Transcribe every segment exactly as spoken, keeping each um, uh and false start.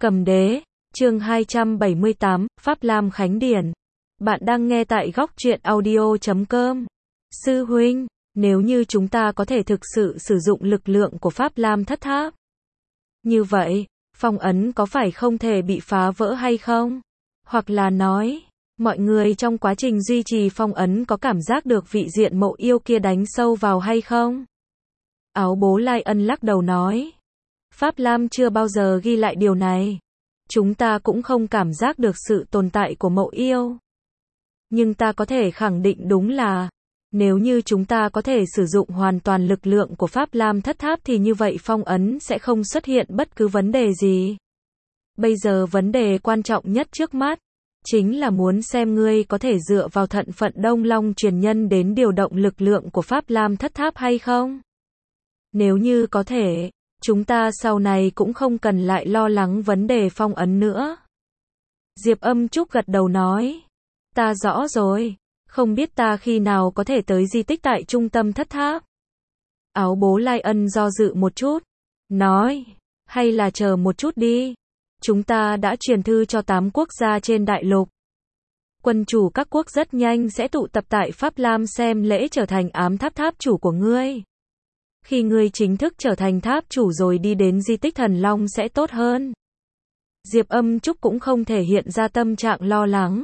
Cầm đế, chương hai trăm bảy mươi tám, Pháp Lam Khánh Điển. Bạn đang nghe tại góc truyện audio chấm com. Sư huynh, nếu như chúng ta có thể thực sự sử dụng lực lượng của Pháp Lam thất tháp, như vậy, phong ấn có phải không thể bị phá vỡ hay không? Hoặc là nói, mọi người trong quá trình duy trì phong ấn có cảm giác được vị diện mộ yêu kia đánh sâu vào hay không? Áo bố Lai Ân lắc đầu nói. Pháp Lam chưa bao giờ ghi lại điều này. Chúng ta cũng không cảm giác được sự tồn tại của mộ yêu. Nhưng ta có thể khẳng định đúng là, nếu như chúng ta có thể sử dụng hoàn toàn lực lượng của Pháp Lam thất tháp thì như vậy phong ấn sẽ không xuất hiện bất cứ vấn đề gì. Bây giờ vấn đề quan trọng nhất trước mắt, chính là muốn xem ngươi có thể dựa vào thận phận Đông Long truyền nhân đến điều động lực lượng của Pháp Lam thất tháp hay không? Nếu như có thể, chúng ta sau này cũng không cần lại lo lắng vấn đề phong ấn nữa. Diệp Âm Trúc gật đầu nói. Ta rõ rồi, không biết ta khi nào có thể tới di tích tại trung tâm thất tháp. Áo bố Lai Ân do dự một chút, nói, hay là chờ một chút đi. Chúng ta đã truyền thư cho tám quốc gia trên đại lục. Quân chủ các quốc rất nhanh sẽ tụ tập tại Pháp Lam xem lễ trở thành ám tháp tháp chủ của ngươi. Khi ngươi chính thức trở thành tháp chủ rồi đi đến di tích Thần Long sẽ tốt hơn. Diệp Âm Trúc cũng không thể hiện ra tâm trạng lo lắng.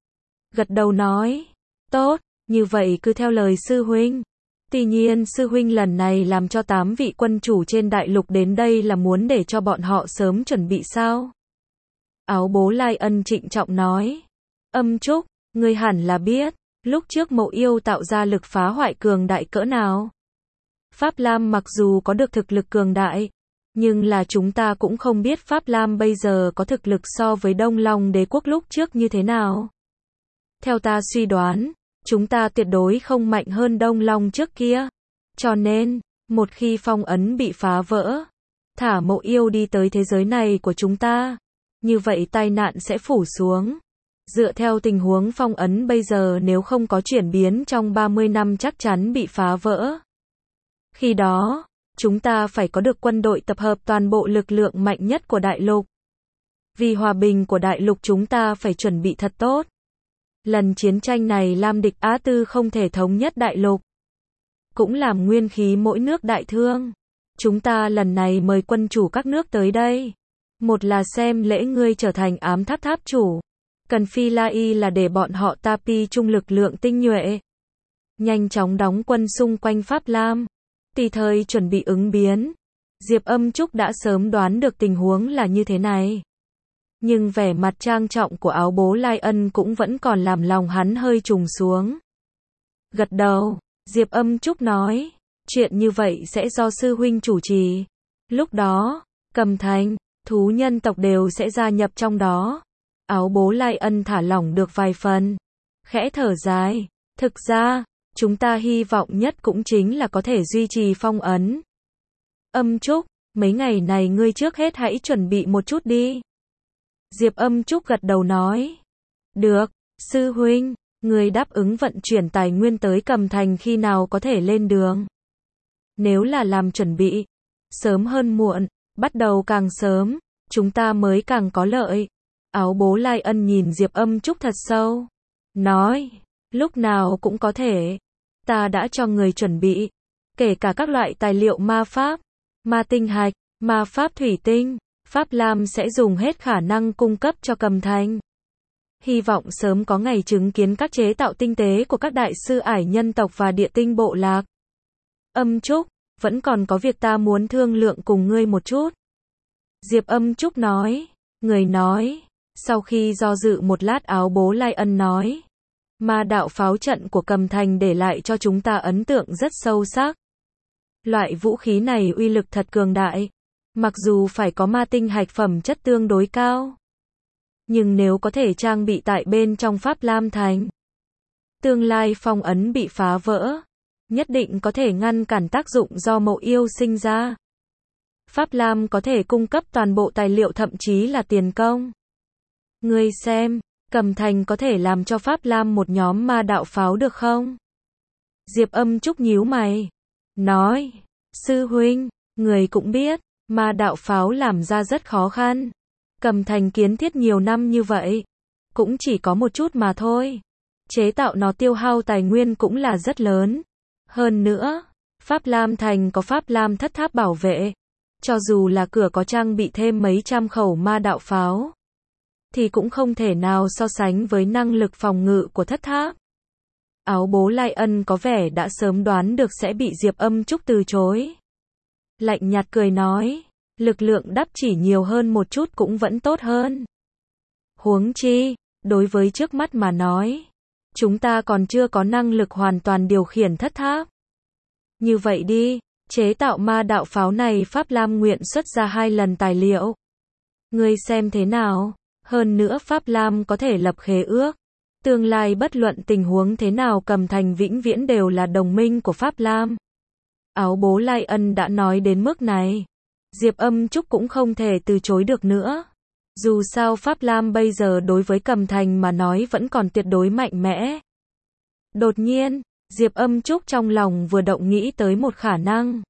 Gật đầu nói, tốt, như vậy cứ theo lời sư huynh. Tuy nhiên sư huynh lần này làm cho tám vị quân chủ trên đại lục đến đây là muốn để cho bọn họ sớm chuẩn bị sao? Áo bố Lai Ân trịnh trọng nói. Âm Trúc, ngươi hẳn là biết, lúc trước mộ yêu tạo ra lực phá hoại cường đại cỡ nào. Pháp Lam mặc dù có được thực lực cường đại, nhưng là chúng ta cũng không biết Pháp Lam bây giờ có thực lực so với Đông Long đế quốc lúc trước như thế nào. Theo ta suy đoán, chúng ta tuyệt đối không mạnh hơn Đông Long trước kia. Cho nên, một khi phong ấn bị phá vỡ, thả mộ yêu đi tới thế giới này của chúng ta, như vậy tai nạn sẽ phủ xuống. Dựa theo tình huống phong ấn bây giờ nếu không có chuyển biến trong ba mươi năm chắc chắn bị phá vỡ. Khi đó, chúng ta phải có được quân đội tập hợp toàn bộ lực lượng mạnh nhất của đại lục. Vì hòa bình của đại lục chúng ta phải chuẩn bị thật tốt. Lần chiến tranh này Lam địch Á Tư không thể thống nhất đại lục, cũng làm nguyên khí mỗi nước đại thương. Chúng ta lần này mời quân chủ các nước tới đây. Một là xem lễ ngươi trở thành ám tháp tháp chủ. Cần Phi Lai là để bọn họ tapi chung lực lượng tinh nhuệ. Nhanh chóng đóng quân xung quanh Pháp Lam. Tùy thời chuẩn bị ứng biến. Diệp Âm Trúc đã sớm đoán được tình huống là như thế này. Nhưng vẻ mặt trang trọng của áo bố Lai Ân cũng vẫn còn làm lòng hắn hơi trùng xuống. Gật đầu, Diệp Âm Trúc nói, chuyện như vậy sẽ do sư huynh chủ trì. Lúc đó, Cầm Thành, thú nhân tộc đều sẽ gia nhập trong đó. Áo bố Lai Ân thả lỏng được vài phần. Khẽ thở dài, thực ra, chúng ta hy vọng nhất cũng chính là có thể duy trì phong ấn. Âm Trúc, mấy ngày này ngươi trước hết hãy chuẩn bị một chút đi. Diệp Âm Trúc gật đầu nói. Được, sư huynh, ngươi đáp ứng vận chuyển tài nguyên tới Cầm Thành khi nào có thể lên đường. Nếu là làm chuẩn bị, sớm hơn muộn, bắt đầu càng sớm, chúng ta mới càng có lợi. Áo bố Lai Ân nhìn Diệp Âm Trúc thật sâu. Nói, lúc nào cũng có thể. Ta đã cho người chuẩn bị, kể cả các loại tài liệu ma pháp, ma tinh hạch, ma pháp thủy tinh. Pháp Lam sẽ dùng hết khả năng cung cấp cho Cầm Thành. Hy vọng sớm có ngày chứng kiến các chế tạo tinh tế của các đại sư ải nhân tộc và địa tinh bộ lạc. Âm Trúc, vẫn còn có việc ta muốn thương lượng cùng ngươi một chút. Diệp Âm Trúc nói. Người nói. Sau khi do dự một lát áo bố Lai Ân nói. Ma đạo pháo trận của Cầm Thành để lại cho chúng ta ấn tượng rất sâu sắc. Loại vũ khí này uy lực thật cường đại. Mặc dù phải có ma tinh hạch phẩm chất tương đối cao, nhưng nếu có thể trang bị tại bên trong Pháp Lam Thành, tương lai phong ấn bị phá vỡ, nhất định có thể ngăn cản tác dụng do mộ yêu sinh ra. Pháp Lam có thể cung cấp toàn bộ tài liệu thậm chí là tiền công. Ngươi xem, Cầm Thành có thể làm cho Pháp Lam một nhóm ma đạo pháo được không? Diệp Âm Trúc nhíu mày, nói, sư huynh, người cũng biết, ma đạo pháo làm ra rất khó khăn. Cầm thành kiến thiết nhiều năm như vậy, cũng chỉ có một chút mà thôi. Chế tạo nó tiêu hao tài nguyên cũng là rất lớn. Hơn nữa, Pháp Lam Thành có Pháp Lam thất tháp bảo vệ. Cho dù là cửa có trang bị thêm mấy trăm khẩu ma đạo pháo, thì cũng không thể nào so sánh với năng lực phòng ngự của thất tháp. Áo bố Lai Ân có vẻ đã sớm đoán được sẽ bị Diệp Âm Trúc từ chối. Lạnh nhạt cười nói, lực lượng đắp chỉ nhiều hơn một chút cũng vẫn tốt hơn. Huống chi, đối với trước mắt mà nói, chúng ta còn chưa có năng lực hoàn toàn điều khiển thất tháp. Như vậy đi, chế tạo ma đạo pháo này Pháp Lam nguyện xuất ra hai lần tài liệu. Ngươi xem thế nào? Hơn nữa Pháp Lam có thể lập khế ước. Tương lai bất luận tình huống thế nào Cầm Thành vĩnh viễn đều là đồng minh của Pháp Lam. Áo bố Lai Ân đã nói đến mức này, Diệp Âm Trúc cũng không thể từ chối được nữa. Dù sao Pháp Lam bây giờ đối với Cầm Thành mà nói vẫn còn tuyệt đối mạnh mẽ. Đột nhiên, Diệp Âm Trúc trong lòng vừa động nghĩ tới một khả năng.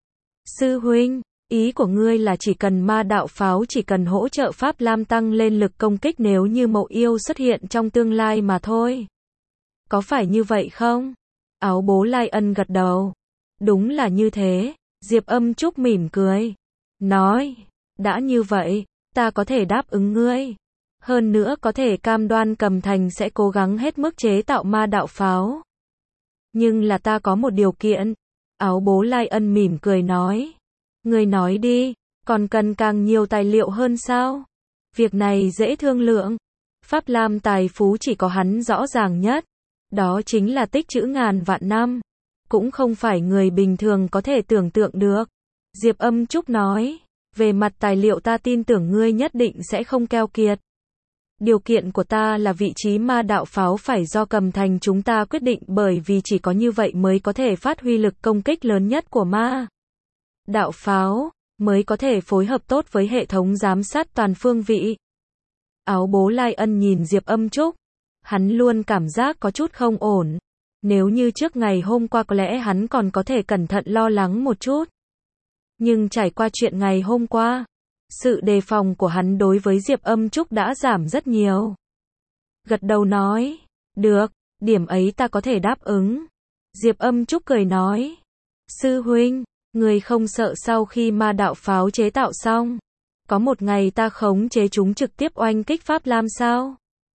Sư huynh, ý của ngươi là chỉ cần ma đạo pháo chỉ cần hỗ trợ Pháp Lam tăng lên lực công kích nếu như Mậu Yêu xuất hiện trong tương lai mà thôi. Có phải như vậy không? Áo bố Lai Ân gật đầu. Đúng là như thế. Diệp Âm Trúc mỉm cười. Nói, đã như vậy, ta có thể đáp ứng ngươi. Hơn nữa có thể cam đoan Cầm Thành sẽ cố gắng hết mức chế tạo ma đạo pháo. Nhưng là ta có một điều kiện. Áo bố Lai Ân mỉm cười nói. Ngươi nói đi, còn cần càng nhiều tài liệu hơn sao? Việc này dễ thương lượng. Pháp Lam tài phú chỉ có hắn rõ ràng nhất. Đó chính là tích trữ ngàn vạn năm. Cũng không phải người bình thường có thể tưởng tượng được. Diệp Âm Trúc nói, về mặt tài liệu ta tin tưởng ngươi nhất định sẽ không keo kiệt. Điều kiện của ta là vị trí ma đạo pháo phải do Cầm Thành chúng ta quyết định bởi vì chỉ có như vậy mới có thể phát huy lực công kích lớn nhất của ma đạo pháo, mới có thể phối hợp tốt với hệ thống giám sát toàn phương vị. Áo bố Lai Ân nhìn Diệp Âm Trúc, hắn luôn cảm giác có chút không ổn. Nếu như trước ngày hôm qua có lẽ hắn còn có thể cẩn thận lo lắng một chút. Nhưng trải qua chuyện ngày hôm qua, sự đề phòng của hắn đối với Diệp Âm Trúc đã giảm rất nhiều. Gật đầu nói, được, điểm ấy ta có thể đáp ứng. Diệp Âm Trúc cười nói, sư huynh, người không sợ sau khi ma đạo pháo chế tạo xong, có một ngày ta khống chế chúng trực tiếp oanh kích Pháp Lam sao?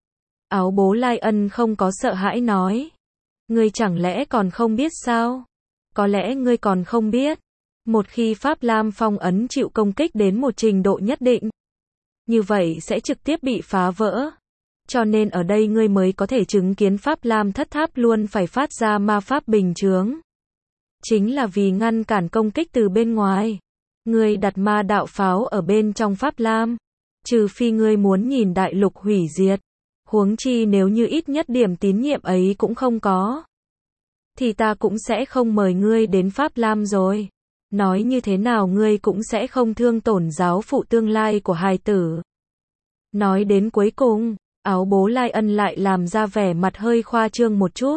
Áo bố Lai Ân không có sợ hãi nói, ngươi chẳng lẽ còn không biết sao? Có lẽ ngươi còn không biết. Một khi Pháp Lam phong ấn chịu công kích đến một trình độ nhất định, như vậy sẽ trực tiếp bị phá vỡ. Cho nên ở đây ngươi mới có thể chứng kiến Pháp Lam thất tháp luôn phải phát ra ma pháp bình chướng. Chính là vì ngăn cản công kích từ bên ngoài. Ngươi đặt ma đạo pháo ở bên trong Pháp Lam. Trừ phi ngươi muốn nhìn đại lục hủy diệt. Huống chi nếu như ít nhất điểm tín nhiệm ấy cũng không có, thì ta cũng sẽ không mời ngươi đến Pháp Lam rồi. Nói như thế nào ngươi cũng sẽ không thương tổn giáo phụ tương lai của hài tử. Nói đến cuối cùng, áo bố Lai Ân lại làm ra vẻ mặt hơi khoa trương một chút,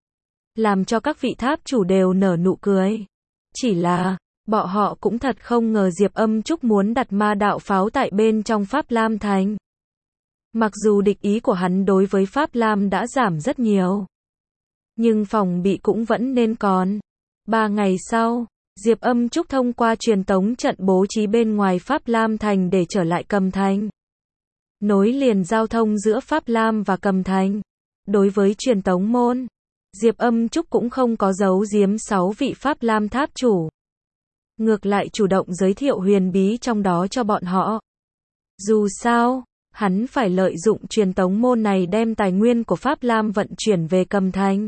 làm cho các vị tháp chủ đều nở nụ cười. Chỉ là, bọn họ cũng thật không ngờ Diệp Âm Trúc muốn đặt ma đạo pháo tại bên trong Pháp Lam Thành. Mặc dù địch ý của hắn đối với Pháp Lam đã giảm rất nhiều, nhưng phòng bị cũng vẫn nên còn. Ba ngày sau, Diệp Âm Trúc thông qua truyền tống trận bố trí bên ngoài Pháp Lam Thành để trở lại Cầm Thành, nối liền giao thông giữa Pháp Lam và Cầm Thành. Đối với truyền tống môn, Diệp Âm Trúc cũng không có giấu giếm sáu vị Pháp Lam tháp chủ. Ngược lại chủ động giới thiệu huyền bí trong đó cho bọn họ. Dù sao, hắn phải lợi dụng truyền tống môn này đem tài nguyên của Pháp Lam vận chuyển về Cầm Thành.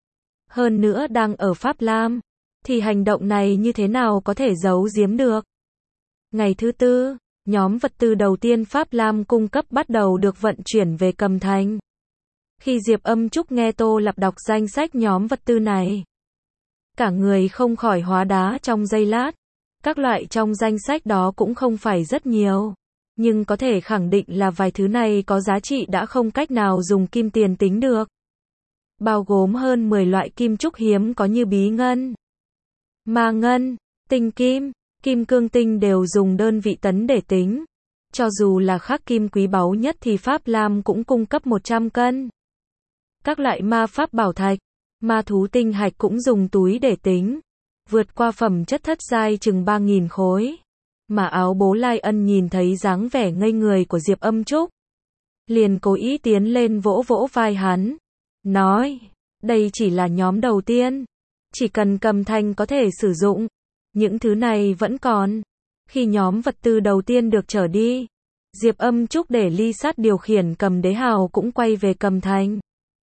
Hơn nữa đang ở Pháp Lam, thì hành động này như thế nào có thể giấu giếm được. Ngày thứ tư, nhóm vật tư đầu tiên Pháp Lam cung cấp bắt đầu được vận chuyển về Cầm Thành. Khi Diệp Âm Trúc nghe Tô Lạp đọc danh sách nhóm vật tư này, cả người không khỏi hóa đá trong giây lát. Các loại trong danh sách đó cũng không phải rất nhiều, nhưng có thể khẳng định là vài thứ này có giá trị đã không cách nào dùng kim tiền tính được. Bao gồm hơn mười loại kim trúc hiếm có như bí ngân, ma ngân, tinh kim, kim cương tinh đều dùng đơn vị tấn để tính. Cho dù là khắc kim quý báu nhất thì Pháp Lam cũng cung cấp một trăm cân. Các loại ma pháp bảo thạch, ma thú tinh hạch cũng dùng túi để tính. Vượt qua phẩm chất thất giai chừng ba nghìn khối. Mà Áo Bố Lai Ân nhìn thấy dáng vẻ ngây người của Diệp Âm Trúc. Liền cố ý tiến lên vỗ vỗ vai hắn. Nói, đây chỉ là nhóm đầu tiên. Chỉ cần Cầm Thành có thể sử dụng. Những thứ này vẫn còn. Khi nhóm vật tư đầu tiên được trở đi, Diệp Âm Trúc để Ly Sát điều khiển Cầm Đế Hào cũng quay về Cầm Thành.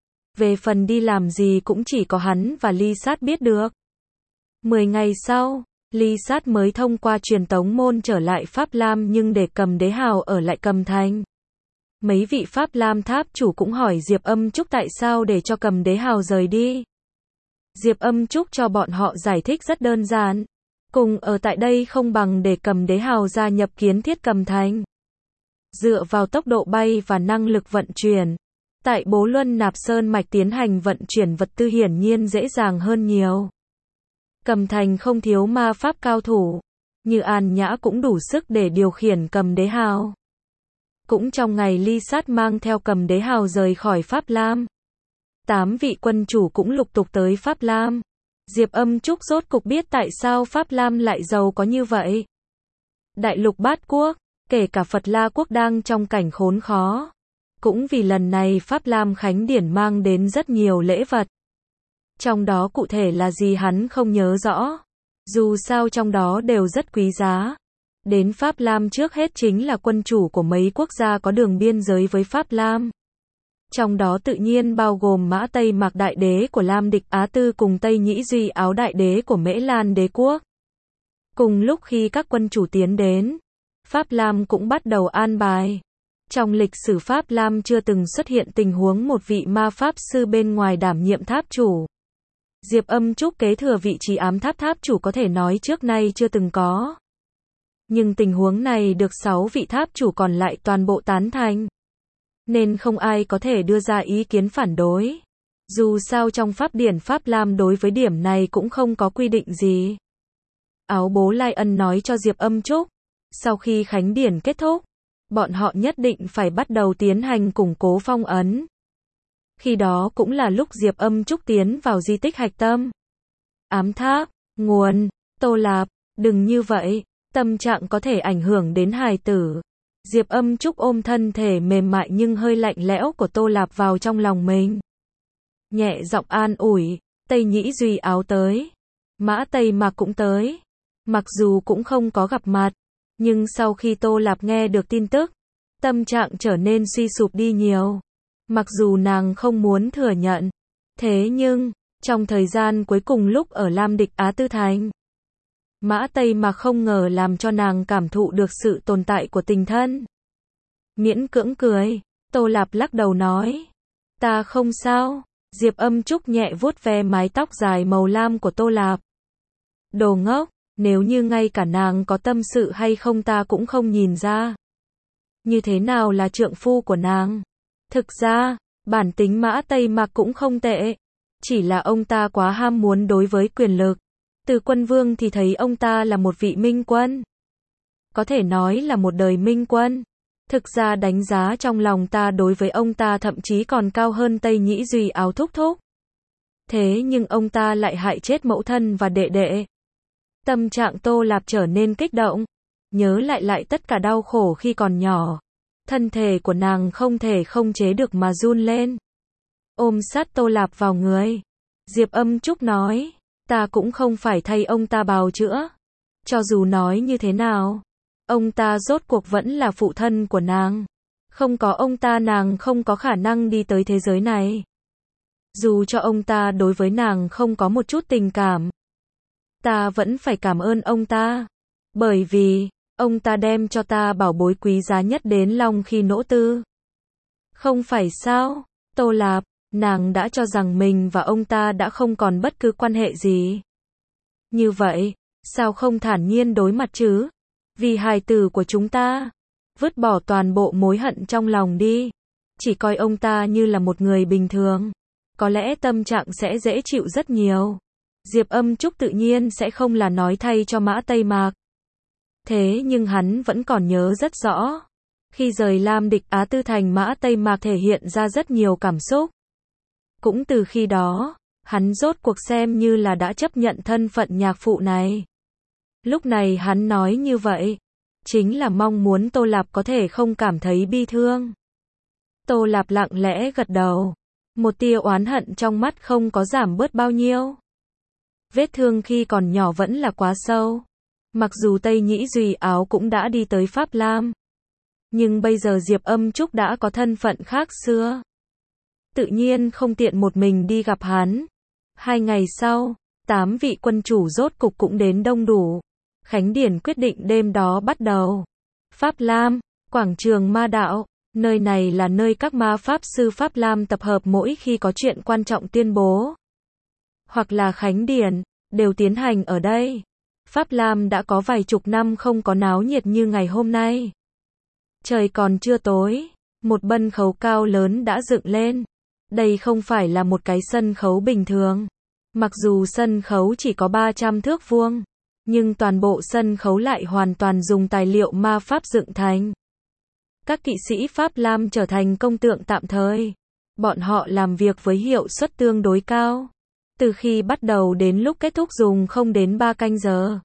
Về phần đi làm gì cũng chỉ có hắn và Ly Sát biết được. Mười ngày sau, Ly Sát mới thông qua truyền tống môn trở lại Pháp Lam nhưng để Cầm Đế Hào ở lại Cầm Thành. Mấy vị Pháp Lam tháp chủ cũng hỏi Diệp Âm Trúc tại sao để cho Cầm Đế Hào rời đi. Diệp Âm Trúc cho bọn họ giải thích rất đơn giản. Cùng ở tại đây không bằng để Cầm Đế Hào gia nhập kiến thiết Cầm Thành. Dựa vào tốc độ bay và năng lực vận chuyển, tại Bố Luân Nạp Sơn Mạch tiến hành vận chuyển vật tư hiển nhiên dễ dàng hơn nhiều. Cầm Thành không thiếu ma pháp cao thủ, như An Nhã cũng đủ sức để điều khiển Cầm Đế Hào. Cũng trong ngày Ly Sát mang theo Cầm Đế Hào rời khỏi Pháp Lam, tám vị quân chủ cũng lục tục tới Pháp Lam. Diệp Âm Trúc rốt cục biết tại sao Pháp Lam lại giàu có như vậy. Đại lục Bát Quốc, kể cả Phật La Quốc đang trong cảnh khốn khó. Cũng vì lần này Pháp Lam Khánh Điển mang đến rất nhiều lễ vật. Trong đó cụ thể là gì hắn không nhớ rõ. Dù sao trong đó đều rất quý giá. Đến Pháp Lam trước hết chính là quân chủ của mấy quốc gia có đường biên giới với Pháp Lam. Trong đó tự nhiên bao gồm Mã Tây Mạc Đại Đế của Lam Địch Á Tư cùng Tây Nhĩ Duy Áo Đại Đế của Mễ Lan Đế Quốc. Cùng lúc khi các quân chủ tiến đến, Pháp Lam cũng bắt đầu an bài. Trong lịch sử Pháp Lam chưa từng xuất hiện tình huống một vị ma pháp sư bên ngoài đảm nhiệm tháp chủ. Diệp Âm Trúc kế thừa vị trí ám tháp tháp chủ có thể nói trước nay chưa từng có. Nhưng tình huống này được sáu vị tháp chủ còn lại toàn bộ tán thành. Nên không ai có thể đưa ra ý kiến phản đối. Dù sao trong pháp điển Pháp Lam đối với điểm này cũng không có quy định gì. Áo Bố Lai Ân nói cho Diệp Âm Trúc, sau khi khánh điển kết thúc, bọn họ nhất định phải bắt đầu tiến hành củng cố phong ấn. Khi đó cũng là lúc Diệp Âm Trúc tiến vào di tích hạch tâm. Ám tháp, nguồn, Tô Lạp, đừng như vậy, tâm trạng có thể ảnh hưởng đến hài tử. Diệp Âm Trúc ôm thân thể mềm mại nhưng hơi lạnh lẽo của Tô Lạp vào trong lòng mình. Nhẹ giọng an ủi, Tây Nhĩ Duy Áo tới. Mã Tây Mạc cũng tới. Mặc dù cũng không có gặp mặt, nhưng sau khi Tô Lạp nghe được tin tức, tâm trạng trở nên suy sụp đi nhiều. Mặc dù nàng không muốn thừa nhận. Thế nhưng, trong thời gian cuối cùng lúc ở Lam Địch Á Tư Thành, Mã Tây Mạc không ngờ làm cho nàng cảm thụ được sự tồn tại của tình thân. Miễn cưỡng cười, Tô Lạp lắc đầu nói, ta không sao. Diệp Âm Trúc nhẹ vuốt ve mái tóc dài màu lam của Tô Lạp. Đồ ngốc, nếu như ngay cả nàng có tâm sự hay không ta cũng không nhìn ra. Như thế nào là trượng phu của nàng? Thực ra, bản tính Mã Tây Mạc cũng không tệ. Chỉ là ông ta quá ham muốn đối với quyền lực. Từ quân vương thì thấy ông ta là một vị minh quân. Có thể nói là một đời minh quân. Thực ra đánh giá trong lòng ta đối với ông ta thậm chí còn cao hơn Tây Nhĩ Duy Áo thúc thúc. Thế nhưng ông ta lại hại chết mẫu thân và đệ đệ. Tâm trạng Tô Lạp trở nên kích động. Nhớ lại lại tất cả đau khổ khi còn nhỏ. Thân thể của nàng không thể không chế được mà run lên. Ôm sát Tô Lạp vào người. Diệp Âm Trúc nói, ta cũng không phải thay ông ta bào chữa. Cho dù nói như thế nào, ông ta rốt cuộc vẫn là phụ thân của nàng. Không có ông ta nàng không có khả năng đi tới thế giới này. Dù cho ông ta đối với nàng không có một chút tình cảm, ta vẫn phải cảm ơn ông ta. Bởi vì, ông ta đem cho ta bảo bối quý giá nhất đến Long Khi Nỗ Tư. Không phải sao, Tô Lạp, nàng đã cho rằng mình và ông ta đã không còn bất cứ quan hệ gì. Như vậy, sao không thản nhiên đối mặt chứ? Vì hài tử của chúng ta, vứt bỏ toàn bộ mối hận trong lòng đi. Chỉ coi ông ta như là một người bình thường. Có lẽ tâm trạng sẽ dễ chịu rất nhiều. Diệp Âm Trúc tự nhiên sẽ không là nói thay cho Mã Tây Mạc. Thế nhưng hắn vẫn còn nhớ rất rõ. Khi rời Lam Địch Á Tư thành, Mã Tây Mạc thể hiện ra rất nhiều cảm xúc. Cũng từ khi đó, hắn rốt cuộc xem như là đã chấp nhận thân phận nhạc phụ này. Lúc này hắn nói như vậy, chính là mong muốn Tô Lạp có thể không cảm thấy bi thương. Tô Lạp lặng lẽ gật đầu, một tia oán hận trong mắt không có giảm bớt bao nhiêu. Vết thương khi còn nhỏ vẫn là quá sâu. Mặc dù Tây Nhĩ Duy Áo cũng đã đi tới Pháp Lam, nhưng bây giờ Diệp Âm Trúc đã có thân phận khác xưa. Tự nhiên không tiện một mình đi gặp hắn. Hai ngày sau, tám vị quân chủ rốt cục cũng đến đông đủ. Khánh điển quyết định đêm đó bắt đầu. Pháp Lam, quảng trường ma đạo, nơi này là nơi các ma pháp sư Pháp Lam tập hợp mỗi khi có chuyện quan trọng tuyên bố, hoặc là khánh điển, đều tiến hành ở đây. Pháp Lam đã có vài chục năm không có náo nhiệt như ngày hôm nay. Trời còn chưa tối, một bân khấu cao lớn đã dựng lên. Đây không phải là một cái sân khấu bình thường. Mặc dù sân khấu chỉ có ba trăm thước vuông, nhưng toàn bộ sân khấu lại hoàn toàn dùng tài liệu ma pháp dựng thành. Các kỵ sĩ Pháp Lam trở thành công tượng tạm thời. Bọn họ làm việc với hiệu suất tương đối cao. Từ khi bắt đầu đến lúc kết thúc dùng không đến ba canh giờ.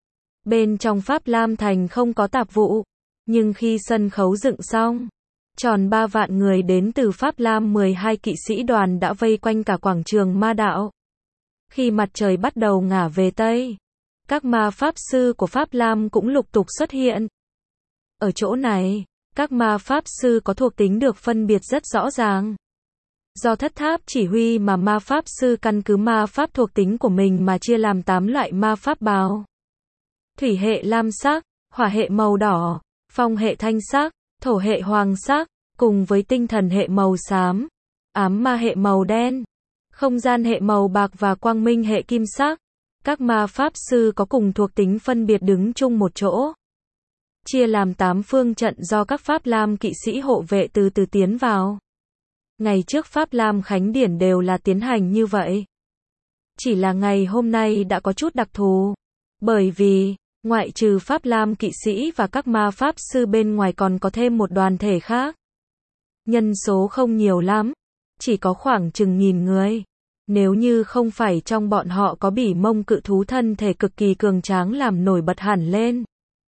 Bên trong Pháp Lam thành không có tạp vụ, nhưng khi sân khấu dựng xong, tròn ba vạn người đến từ Pháp Lam mười hai kỵ sĩ đoàn đã vây quanh cả quảng trường ma đạo. Khi mặt trời bắt đầu ngả về Tây, các ma pháp sư của Pháp Lam cũng lục tục xuất hiện. Ở chỗ này, các ma pháp sư có thuộc tính được phân biệt rất rõ ràng. Do thất tháp chỉ huy mà ma pháp sư căn cứ ma pháp thuộc tính của mình mà chia làm tám loại ma pháp bào. Thủy hệ lam sắc, hỏa hệ màu đỏ, phong hệ thanh sắc, thổ hệ hoàng sắc, cùng với tinh thần hệ màu xám, ám ma hệ màu đen, không gian hệ màu bạc và quang minh hệ kim sắc. Các ma pháp sư có cùng thuộc tính phân biệt đứng chung một chỗ. Chia làm tám phương trận do các Pháp Lam kỵ sĩ hộ vệ từ từ tiến vào. Ngày trước Pháp Lam Khánh Điển đều là tiến hành như vậy. Chỉ là ngày hôm nay đã có chút đặc thù. Bởi vì, ngoại trừ Pháp Lam kỵ sĩ và các ma pháp sư bên ngoài còn có thêm một đoàn thể khác. Nhân số không nhiều lắm, chỉ có khoảng chừng nghìn người. Nếu như không phải trong bọn họ có bỉ mông cự thú thân thể cực kỳ cường tráng làm nổi bật hẳn lên,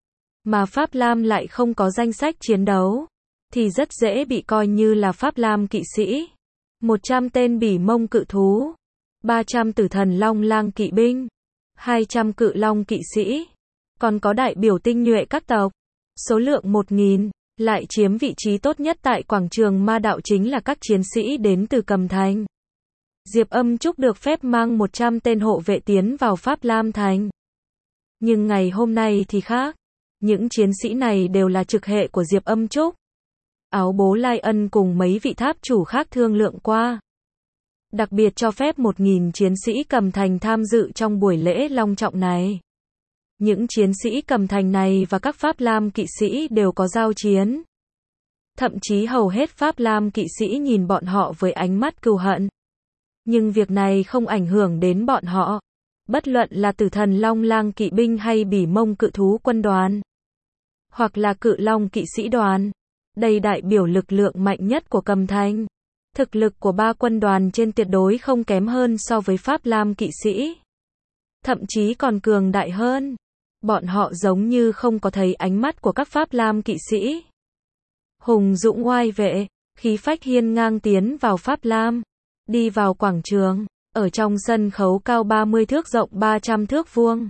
mà Pháp Lam lại không có danh sách chiến đấu, thì rất dễ bị coi như là Pháp Lam kỵ sĩ. một trăm tên bỉ mông cự thú, ba trăm tử thần long lang kỵ binh, hai trăm cự long kỵ sĩ, còn có đại biểu tinh nhuệ các tộc, số lượng một nghìn, lại chiếm vị trí tốt nhất tại quảng trường ma đạo chính là các chiến sĩ đến từ Cầm Thành. Diệp Âm Trúc được phép mang một trăm tên hộ vệ tiến vào Pháp Lam thành. Nhưng ngày hôm nay thì khác. Những chiến sĩ này đều là trực hệ của Diệp Âm Trúc. Áo bố Lai Ân cùng mấy vị tháp chủ khác thương lượng qua. Đặc biệt cho phép một nghìn chiến sĩ Cầm Thành tham dự trong buổi lễ long trọng này. Những chiến sĩ Cầm Thành này và các Pháp Lam kỵ sĩ đều có giao chiến. Thậm chí hầu hết Pháp Lam kỵ sĩ nhìn bọn họ với ánh mắt cừu hận. Nhưng việc này không ảnh hưởng đến bọn họ. Bất luận là tử thần long lang kỵ binh hay bỉ mông cự thú quân đoàn, hoặc là cự long kỵ sĩ đoàn. Đây đại biểu lực lượng mạnh nhất của Cầm Thành. Thực lực của ba quân đoàn trên tuyệt đối không kém hơn so với Pháp Lam kỵ sĩ. Thậm chí còn cường đại hơn. Bọn họ giống như không có thấy ánh mắt của các Pháp Lam kỵ sĩ. Hùng dũng oai vệ, khí phách hiên ngang tiến vào Pháp Lam. Đi vào quảng trường, ở trong sân khấu cao ba mươi thước rộng ba trăm thước vuông.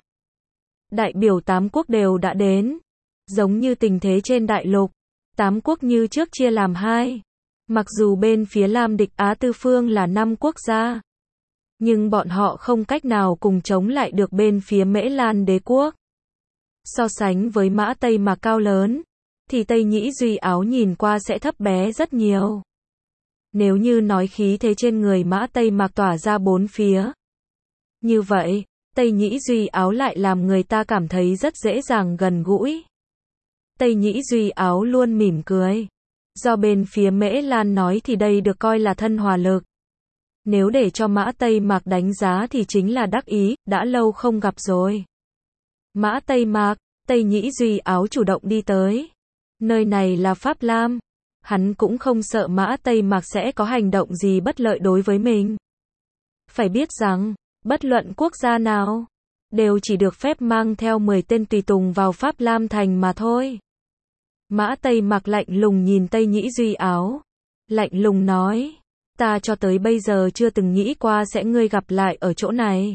Đại biểu tám quốc đều đã đến. Giống như tình thế trên đại lục, tám quốc như trước chia làm hai. Mặc dù bên phía Lam Địch Á Tư phương là năm quốc gia, nhưng bọn họ không cách nào cùng chống lại được bên phía Mễ Lan đế quốc. So sánh với Mã Tây Mạc cao lớn, thì Tây Nhĩ Duy Áo nhìn qua sẽ thấp bé rất nhiều. Nếu như nói khí thế trên người Mã Tây Mạc tỏa ra bốn phía, như vậy, Tây Nhĩ Duy Áo lại làm người ta cảm thấy rất dễ dàng gần gũi. Tây Nhĩ Duy Áo luôn mỉm cười. Do bên phía Mễ Lan nói thì đây được coi là thân hòa lực. Nếu để cho Mã Tây Mạc đánh giá thì chính là đắc ý, đã lâu không gặp rồi. Mã Tây Mạc, Tây Nhĩ Duy Áo chủ động đi tới. Nơi này là Pháp Lam. Hắn cũng không sợ Mã Tây Mạc sẽ có hành động gì bất lợi đối với mình. Phải biết rằng, bất luận quốc gia nào, đều chỉ được phép mang theo mười tên tùy tùng vào Pháp Lam thành mà thôi. Mã Tây Mạc lạnh lùng nhìn Tây Nhĩ Duy Áo. Lạnh lùng nói, ta cho tới bây giờ chưa từng nghĩ qua sẽ ngươi gặp lại ở chỗ này.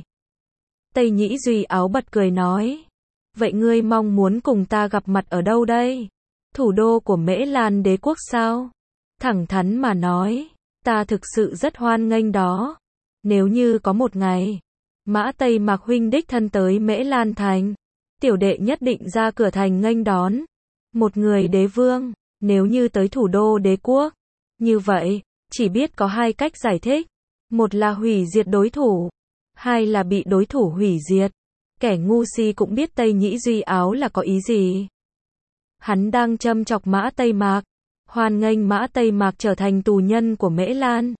Tây Nhĩ Duy Áo bật cười nói, vậy ngươi mong muốn cùng ta gặp mặt ở đâu đây? Thủ đô của Mễ Lan đế quốc sao? Thẳng thắn mà nói, ta thực sự rất hoan nghênh đó. Nếu như có một ngày, Mã Tây Mạc huynh đích thân tới Mễ Lan thành, tiểu đệ nhất định ra cửa thành nghênh đón. Một người đế vương, nếu như tới thủ đô đế quốc, như vậy, chỉ biết có hai cách giải thích. Một là hủy diệt đối thủ, hai là bị đối thủ hủy diệt. Kẻ ngu si cũng biết Tây Nhĩ Duy Áo là có ý gì. Hắn đang châm chọc Mã Tây Mạc, hoan nghênh Mã Tây Mạc trở thành tù nhân của Mễ Lan.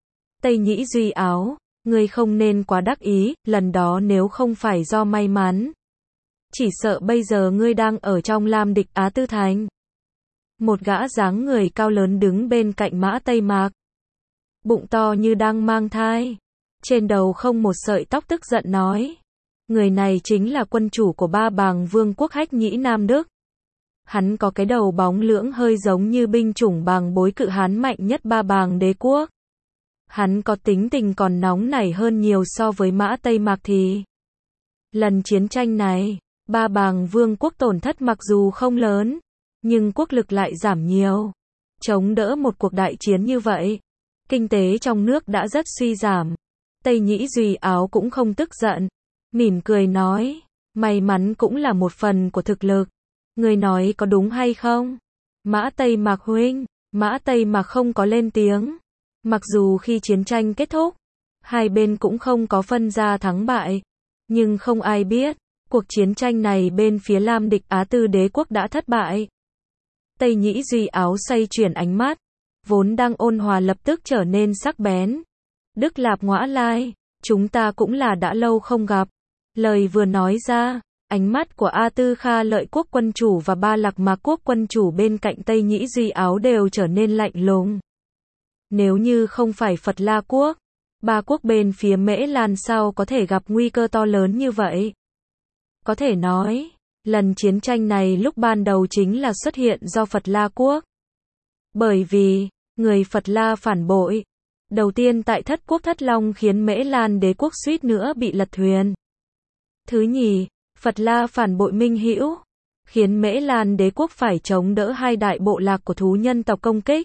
Tây Nhĩ Duy Áo, ngươi không nên quá đắc ý, lần đó nếu không phải do may mắn, chỉ sợ bây giờ ngươi đang ở trong Lam Địch Á Tư Thành. Một gã dáng người cao lớn đứng bên cạnh Mã Tây Mạc. Bụng to như đang mang thai. Trên đầu không một sợi tóc, tức giận nói. Người này chính là quân chủ của Ba Bàng Vương quốc Hách Nhĩ Nam Đức. Hắn có cái đầu bóng lưỡng hơi giống như binh chủng Bàng bối cự hán mạnh nhất Ba Bàng đế quốc. Hắn có tính tình còn nóng nảy hơn nhiều so với Mã Tây Mạc thì. Lần chiến tranh này, Ba Bàng Vương quốc tổn thất mặc dù không lớn, nhưng quốc lực lại giảm nhiều. Chống đỡ một cuộc đại chiến như vậy, kinh tế trong nước đã rất suy giảm. Tây Nhĩ Duy Áo cũng không tức giận, mỉm cười nói, may mắn cũng là một phần của thực lực. Người nói có đúng hay không? Mã Tây Mạc huynh, Mã Tây Mạc không có lên tiếng. Mặc dù khi chiến tranh kết thúc, hai bên cũng không có phân ra thắng bại, nhưng không ai biết, cuộc chiến tranh này bên phía Lam Địch Á Tư đế quốc đã thất bại. Tây Nhĩ Duy Áo xoay chuyển ánh mắt, vốn đang ôn hòa lập tức trở nên sắc bén. Đức Lạp Ngõa Lai, chúng ta cũng là đã lâu không gặp. Lời vừa nói ra, ánh mắt của A Tư Kha Lợi quốc quân chủ và Ba Lạc Mạc quốc quân chủ bên cạnh Tây Nhĩ Duy Áo đều trở nên lạnh lùng. Nếu như không phải Phật La quốc, ba quốc bên phía Mễ Lan sao có thể gặp nguy cơ to lớn như vậy? Có thể nói, lần chiến tranh này lúc ban đầu chính là xuất hiện do Phật La quốc. Bởi vì, người Phật La phản bội. Đầu tiên tại Thất Quốc Thất Long khiến Mễ Lan đế quốc suýt nữa bị lật thuyền. Thứ nhì, Phật La phản bội Minh Hữu, khiến Mễ Lan đế quốc phải chống đỡ hai đại bộ lạc của thú nhân tộc công kích.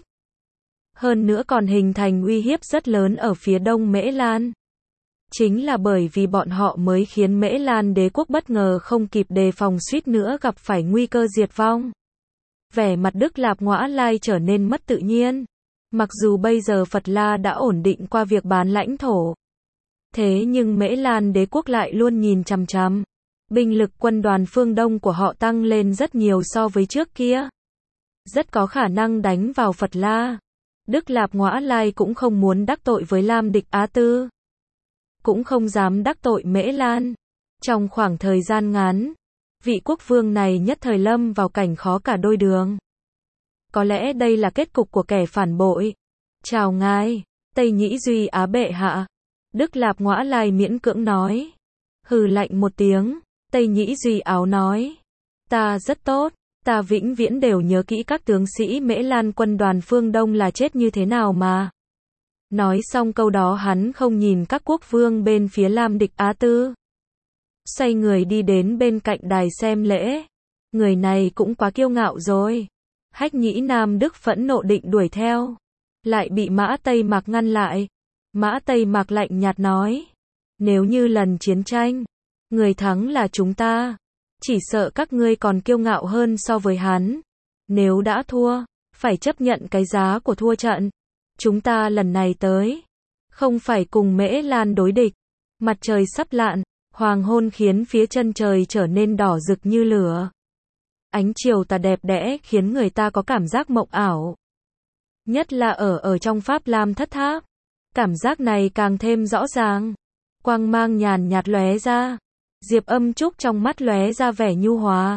Hơn nữa còn hình thành uy hiếp rất lớn ở phía đông Mễ Lan. Chính là bởi vì bọn họ mới khiến Mễ Lan đế quốc bất ngờ không kịp đề phòng suýt nữa gặp phải nguy cơ diệt vong. Vẻ mặt Đức Lạp Ngõa Lai trở nên mất tự nhiên. Mặc dù bây giờ Phật La đã ổn định qua việc bán lãnh thổ. Thế nhưng Mễ Lan đế quốc lại luôn nhìn chằm chằm. Binh lực quân đoàn phương Đông của họ tăng lên rất nhiều so với trước kia. Rất có khả năng đánh vào Phật La. Đức Lạp Ngõa Lai cũng không muốn đắc tội với Lam Địch Á Tư. Cũng không dám đắc tội Mễ Lan. Trong khoảng thời gian ngắn, vị quốc vương này nhất thời lâm vào cảnh khó cả đôi đường. Có lẽ đây là kết cục của kẻ phản bội. Chào ngài, Tây Nhĩ Duy Á bệ hạ. Đức Lạp Ngõa Lai miễn cưỡng nói. Hừ lạnh một tiếng, Tây Nhĩ Duy Áo nói. Ta rất tốt, ta vĩnh viễn đều nhớ kỹ các tướng sĩ Mễ Lan quân đoàn phương Đông là chết như thế nào mà. Nói xong câu đó hắn không nhìn các quốc vương bên phía Lam Địch Á Tư. Xoay người đi đến bên cạnh đài xem lễ. Người này cũng quá kiêu ngạo rồi. Hách Nhĩ Nam Đức phẫn nộ định đuổi theo. Lại bị Mã Tây Mạc ngăn lại. Mã Tây Mạc lạnh nhạt nói. Nếu như lần chiến tranh, người thắng là chúng ta. Chỉ sợ các ngươi còn kiêu ngạo hơn so với hắn. Nếu đã thua, phải chấp nhận cái giá của thua trận. Chúng ta lần này tới, không phải cùng Mễ Lan đối địch. Mặt trời sắp lặn, hoàng hôn khiến phía chân trời trở nên đỏ rực như lửa. Ánh chiều tà đẹp đẽ khiến người ta có cảm giác mộng ảo. Nhất là ở ở trong Pháp Lam thất tháp. Cảm giác này càng thêm rõ ràng. Quang mang nhàn nhạt lóe ra. Diệp Âm Trúc trong mắt lóe ra vẻ nhu hòa.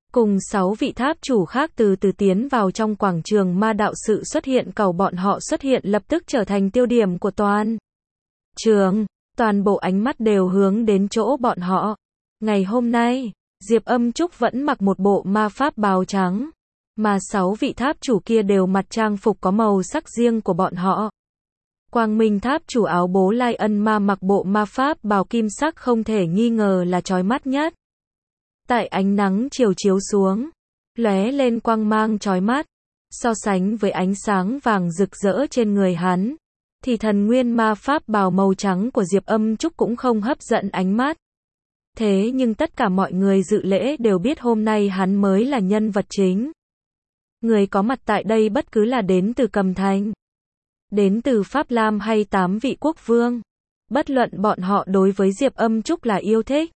cùng sáu vị tháp chủ khác từ từ tiến vào trong quảng trường ma đạo. Sự xuất hiện cầu bọn họ xuất hiện lập tức trở thành tiêu điểm của toàn trường, toàn bộ ánh mắt đều hướng đến chỗ bọn họ. Ngày hôm nay, Diệp Âm Trúc vẫn mặc một bộ ma pháp bào trắng, mà sáu vị tháp chủ kia đều mặc trang phục có màu sắc riêng của bọn họ. Quang Minh tháp chủ áo bố Lai Ân Ma mặc bộ ma pháp bào kim sắc không thể nghi ngờ là chói mắt nhất. Tại ánh nắng chiều chiếu xuống, lóe lên quang mang chói mắt, so sánh với ánh sáng vàng rực rỡ trên người hắn, thì thần nguyên ma pháp bào màu trắng của Diệp Âm Trúc cũng không hấp dẫn ánh mắt. Thế nhưng tất cả mọi người dự lễ đều biết hôm nay hắn mới là nhân vật chính. Người có mặt tại đây bất cứ là đến từ Cầm Thành, đến từ Pháp Lam hay tám vị quốc vương, bất luận bọn họ đối với Diệp Âm Trúc là yêu thích,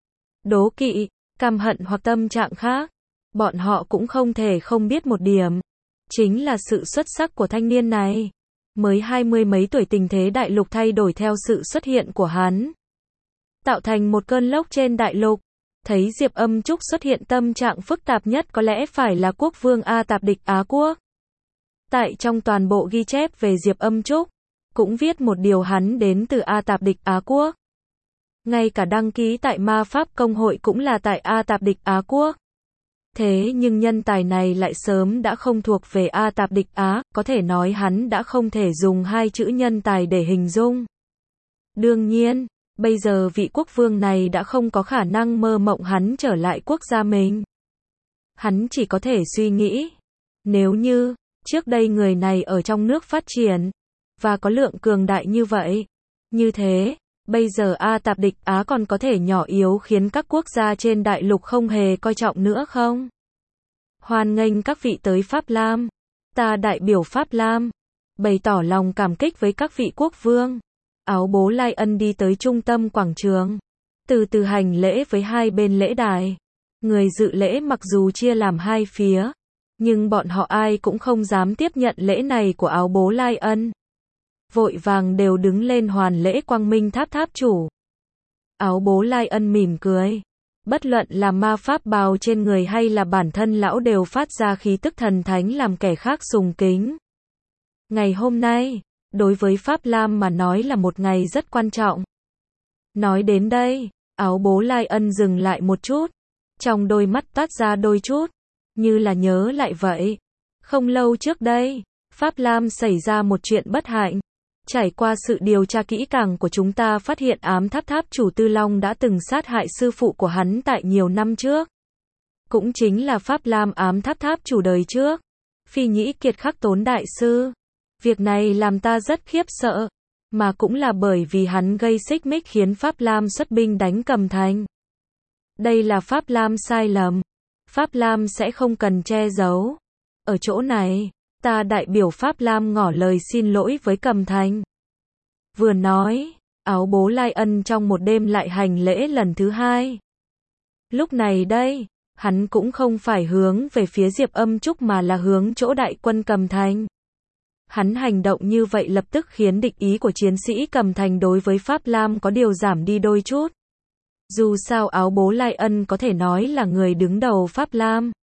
đố kỵ, căm hận hoặc tâm trạng khác, bọn họ cũng không thể không biết một điểm, chính là sự xuất sắc của thanh niên này. Mới hai mươi mấy tuổi tình thế đại lục thay đổi theo sự xuất hiện của hắn, tạo thành một cơn lốc trên đại lục. Thấy Diệp Âm Trúc xuất hiện, tâm trạng phức tạp nhất có lẽ phải là quốc vương A Tạp Địch Á Quốc. Tại trong toàn bộ ghi chép về Diệp Âm Trúc, cũng viết một điều hắn đến từ A Tạp Địch Á Quốc. Ngay cả đăng ký tại ma pháp công hội cũng là tại A Tạp Địch Á Quốc. Thế nhưng nhân tài này lại sớm đã không thuộc về A Tạp Địch Á, có thể nói hắn đã không thể dùng hai chữ nhân tài để hình dung. Đương nhiên, bây giờ vị quốc vương này đã không có khả năng mơ mộng hắn trở lại quốc gia mình. Hắn chỉ có thể suy nghĩ, nếu như trước đây người này ở trong nước phát triển và có lượng cường đại như vậy, như thế, bây giờ A Tạp Địch Á còn có thể nhỏ yếu khiến các quốc gia trên đại lục không hề coi trọng nữa không? Hoan nghênh các vị tới Pháp Lam. Ta đại biểu Pháp Lam, bày tỏ lòng cảm kích với các vị quốc vương. Áo bố Lai Ân đi tới trung tâm quảng trường, từ từ hành lễ với hai bên lễ đài. Người dự lễ mặc dù chia làm hai phía, nhưng bọn họ ai cũng không dám tiếp nhận lễ này của áo bố Lai Ân. Vội vàng đều đứng lên hoàn lễ Quang Minh tháp tháp chủ. Áo bố Lai Ân mỉm cười. Bất luận là ma pháp bào trên người hay là bản thân lão đều phát ra khí tức thần thánh làm kẻ khác sùng kính. Ngày hôm nay, đối với Pháp Lam mà nói là một ngày rất quan trọng. Nói đến đây, áo bố Lai Ân dừng lại một chút. Trong đôi mắt toát ra đôi chút, như là nhớ lại vậy. Không lâu trước đây, Pháp Lam xảy ra một chuyện bất hạnh. Trải qua sự điều tra kỹ càng của chúng ta phát hiện ám tháp tháp chủ Tư Long đã từng sát hại sư phụ của hắn tại nhiều năm trước. Cũng chính là Pháp Lam ám tháp tháp chủ đời trước, Phi Nhĩ Kiệt Khắc Tốn Đại Sư. Việc này làm ta rất khiếp sợ, mà cũng là bởi vì hắn gây xích mích khiến Pháp Lam xuất binh đánh Cầm Thành. Đây là Pháp Lam sai lầm. Pháp Lam sẽ không cần che giấu. Ở chỗ này, ta đại biểu Pháp Lam ngỏ lời xin lỗi với Cầm Thành. Vừa nói, áo bố Lai Ân trong một đêm lại hành lễ lần thứ hai. Lúc này đây, hắn cũng không phải hướng về phía Diệp Âm Trúc mà là hướng chỗ đại quân Cầm Thành. Hắn hành động như vậy lập tức khiến địch ý của chiến sĩ Cầm Thành đối với Pháp Lam có điều giảm đi đôi chút. Dù sao áo bố Lai Ân có thể nói là người đứng đầu Pháp Lam.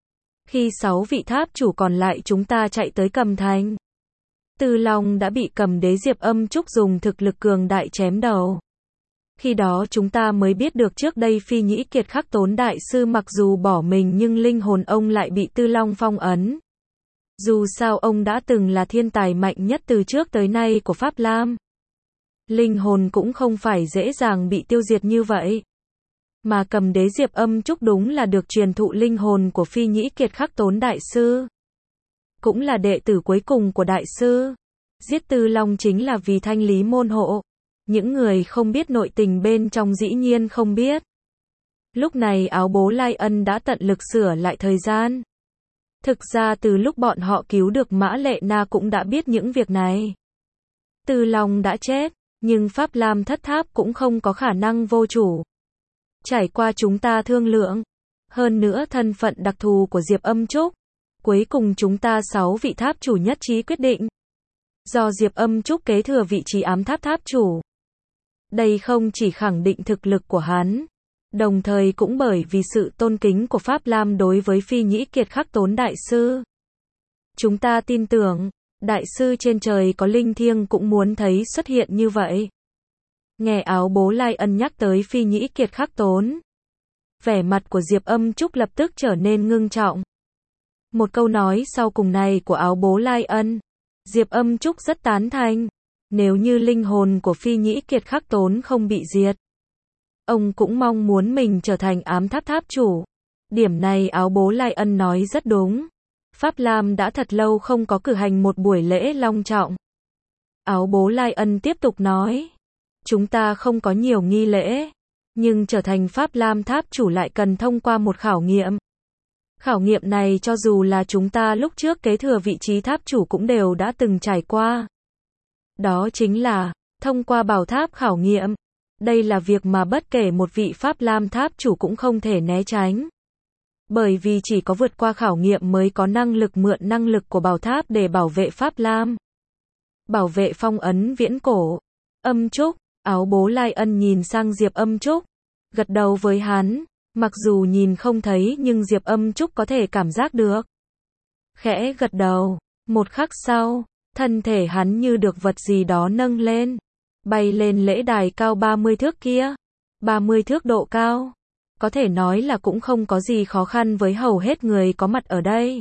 Khi sáu vị tháp chủ còn lại chúng ta chạy tới Cầm Thành, Tư Long đã bị Cầm Đế Diệp Âm Trúc dùng thực lực cường đại chém đầu. Khi đó chúng ta mới biết được trước đây Phi Nhĩ Kiệt Khắc Tốn Đại Sư mặc dù bỏ mình nhưng linh hồn ông lại bị Tư Long phong ấn. Dù sao ông đã từng là thiên tài mạnh nhất từ trước tới nay của Pháp Lam. Linh hồn cũng không phải dễ dàng bị tiêu diệt như vậy. Mà Cầm Đế Diệp Âm Trúc đúng là được truyền thụ linh hồn của Phi Nhĩ Kiệt Khắc Tốn Đại Sư. Cũng là đệ tử cuối cùng của Đại Sư. Giết Tư Long chính là vì thanh lý môn hộ. Những người không biết nội tình bên trong dĩ nhiên không biết. Lúc này áo bố Lai Ân đã tận lực sửa lại thời gian. Thực ra từ lúc bọn họ cứu được Mã Lệ Na cũng đã biết những việc này. Tư Long đã chết, nhưng Pháp Lam thất tháp cũng không có khả năng vô chủ. Trải qua chúng ta thương lượng, hơn nữa thân phận đặc thù của Diệp Âm Trúc, cuối cùng chúng ta sáu vị tháp chủ nhất trí quyết định. Do Diệp Âm Trúc kế thừa vị trí ám tháp tháp chủ. Đây không chỉ khẳng định thực lực của hắn, Đồng thời cũng bởi vì sự tôn kính của Pháp Lam đối với Phi Nhĩ Kiệt Khắc Tốn Đại Sư. Chúng ta tin tưởng, Đại Sư trên trời có linh thiêng cũng muốn thấy xuất hiện như vậy. Nghe Áo Bố Lai Ân nhắc tới Phi Nhĩ Kiệt Khắc Tốn, vẻ mặt của Diệp Âm Trúc lập tức trở nên ngưng trọng. Một câu nói sau cùng này của Áo Bố Lai Ân, Diệp Âm Trúc rất tán thành. Nếu như linh hồn của Phi Nhĩ Kiệt Khắc Tốn không bị diệt, ông cũng mong muốn mình trở thành ám tháp tháp chủ. Điểm này Áo Bố Lai Ân nói rất đúng. Pháp Lam đã thật lâu không có cử hành một buổi lễ long trọng. Áo Bố Lai Ân tiếp tục nói, chúng ta không có nhiều nghi lễ, nhưng trở thành Pháp Lam tháp chủ lại cần thông qua một khảo nghiệm. Khảo nghiệm này cho dù là chúng ta lúc trước kế thừa vị trí tháp chủ cũng đều đã từng trải qua. Đó chính là, thông qua bảo tháp khảo nghiệm. Đây là việc mà bất kể một vị Pháp Lam tháp chủ cũng không thể né tránh. Bởi vì chỉ có vượt qua khảo nghiệm mới có năng lực mượn năng lực của bảo tháp để bảo vệ Pháp Lam. Bảo vệ phong ấn viễn cổ. Âm Trúc, Áo Bố Lai Ân nhìn sang Diệp Âm Trúc, gật đầu với hắn, mặc dù nhìn không thấy nhưng Diệp Âm Trúc có thể cảm giác được. Khẽ gật đầu, một khắc sau, thân thể hắn như được vật gì đó nâng lên, bay lên lễ đài cao ba mươi thước kia, ba mươi thước độ cao. Có thể nói là cũng không có gì khó khăn với hầu hết người có mặt ở đây.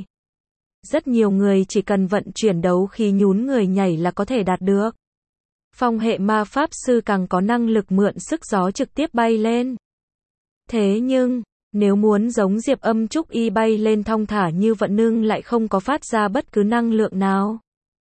Rất nhiều người chỉ cần vận chuyển đấu khí nhún người nhảy là có thể đạt được. Phong hệ ma pháp sư càng có năng lực mượn sức gió trực tiếp bay lên. Thế nhưng, nếu muốn giống Diệp Âm Trúc y bay lên thong thả như vận nương lại không có phát ra bất cứ năng lượng nào.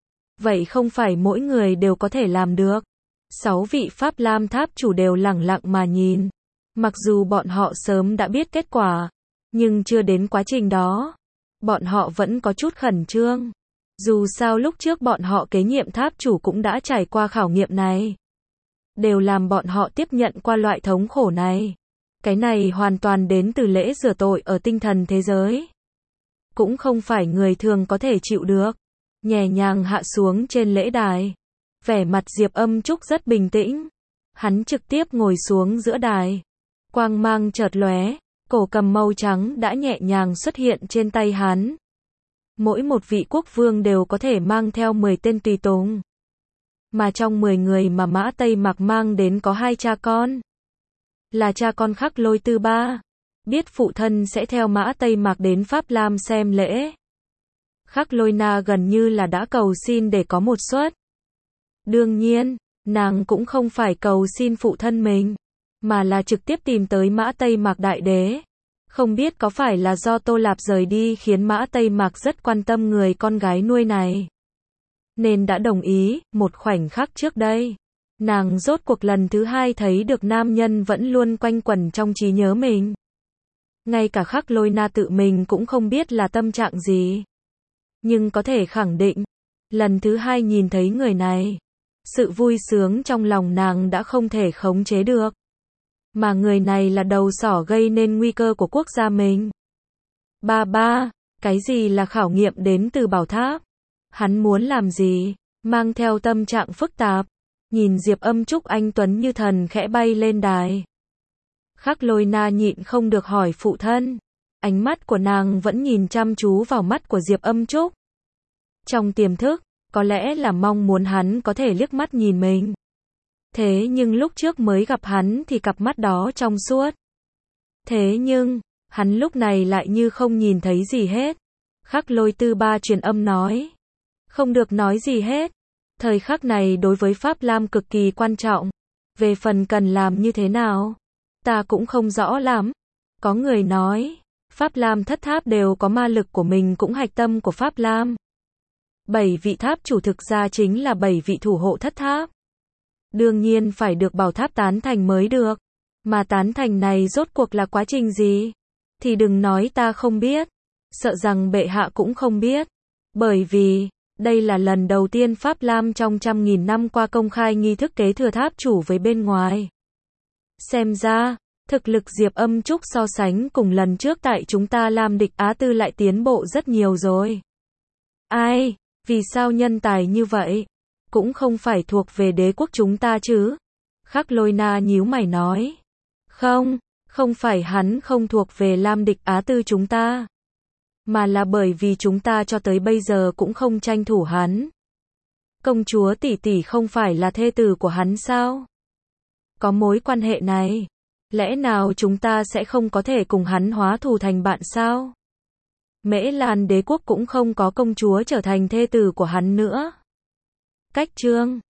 Vậy không phải mỗi người đều có thể làm được. Sáu vị Pháp Lam tháp chủ đều lẳng lặng mà nhìn. Mặc dù bọn họ sớm đã biết kết quả, nhưng chưa đến quá trình đó, bọn họ vẫn có chút khẩn trương. Dù sao lúc trước bọn họ kế nhiệm tháp chủ cũng đã trải qua khảo nghiệm này. Đều làm bọn họ tiếp nhận qua loại thống khổ này. Cái này hoàn toàn đến từ lễ rửa tội ở tinh thần thế giới. Cũng không phải người thường có thể chịu được. Nhẹ nhàng hạ xuống trên lễ đài. Vẻ mặt Diệp Âm Trúc rất bình tĩnh. Hắn trực tiếp ngồi xuống giữa đài. Quang mang chợt lóe, cổ cầm màu trắng đã nhẹ nhàng xuất hiện trên tay hắn. Mỗi một vị quốc vương đều có thể mang theo mười tên tùy tùng. Mà trong mười người mà Mã Tây Mạc mang đến có hai cha con. Là cha con Khắc Lôi Tư Ba. Biết phụ thân sẽ theo Mã Tây Mạc đến Pháp Lam xem lễ. Khắc Lôi Na gần như là đã cầu xin để có một suất. Đương nhiên, nàng cũng không phải cầu xin phụ thân mình, mà là trực tiếp tìm tới Mã Tây Mạc Đại Đế. Không biết có phải là do Tô Lạp rời đi khiến Mã Tây Mạc rất quan tâm người con gái nuôi này, nên đã đồng ý. Một khoảnh khắc trước đây, nàng rốt cuộc lần thứ hai thấy được nam nhân vẫn luôn quanh quẩn trong trí nhớ mình. Ngay cả Khắc Lôi Na tự mình cũng không biết là tâm trạng gì. Nhưng có thể khẳng định, lần thứ hai nhìn thấy người này, sự vui sướng trong lòng nàng đã không thể khống chế được. Mà người này là đầu sỏ gây nên nguy cơ của quốc gia mình. Ba ba, cái gì là khảo nghiệm đến từ bảo tháp? Hắn muốn làm gì? Mang theo tâm trạng phức tạp, nhìn Diệp Âm Trúc anh tuấn như thần khẽ bay lên đài. Khắc Lôi Na nhịn không được hỏi phụ thân. Ánh mắt của nàng vẫn nhìn chăm chú vào mắt của Diệp Âm Trúc. Trong tiềm thức, có lẽ là mong muốn hắn có thể liếc mắt nhìn mình. Thế nhưng lúc trước mới gặp hắn thì cặp mắt đó trong suốt. Thế nhưng, hắn lúc này lại như không nhìn thấy gì hết. Khắc Lôi Tư Ba truyền âm nói. Không được nói gì hết. Thời khắc này đối với Pháp Lam cực kỳ quan trọng. Về phần cần làm như thế nào, ta cũng không rõ lắm. Có người nói, Pháp Lam thất tháp đều có ma lực của mình cũng hạch tâm của Pháp Lam. Bảy vị tháp chủ thực ra chính là bảy vị thủ hộ thất tháp. Đương nhiên phải được bảo tháp tán thành mới được. Mà tán thành này rốt cuộc là quá trình gì? Thì đừng nói ta không biết. Sợ rằng bệ hạ cũng không biết. Bởi vì, đây là lần đầu tiên Pháp Lam trong trăm nghìn năm qua công khai nghi thức kế thừa tháp chủ với bên ngoài. Xem ra, thực lực Diệp Âm Trúc so sánh cùng lần trước tại chúng ta Lam Địch Á Tư lại tiến bộ rất nhiều rồi. Ai? Vì sao nhân tài như vậy? Cũng không phải thuộc về đế quốc chúng ta chứ? Khắc Lôi Na nhíu mày nói. Không, Không phải hắn không thuộc về Lam Địch Á Tư chúng ta, mà là bởi vì chúng ta cho tới bây giờ cũng không tranh thủ hắn. Công chúa tỷ tỷ không phải là thê tử của hắn sao? Có mối quan hệ này, lẽ nào chúng ta sẽ không có thể cùng hắn hóa thù thành bạn sao? Mễ Lan đế quốc cũng không có công chúa trở thành thê tử của hắn nữa. Cách chương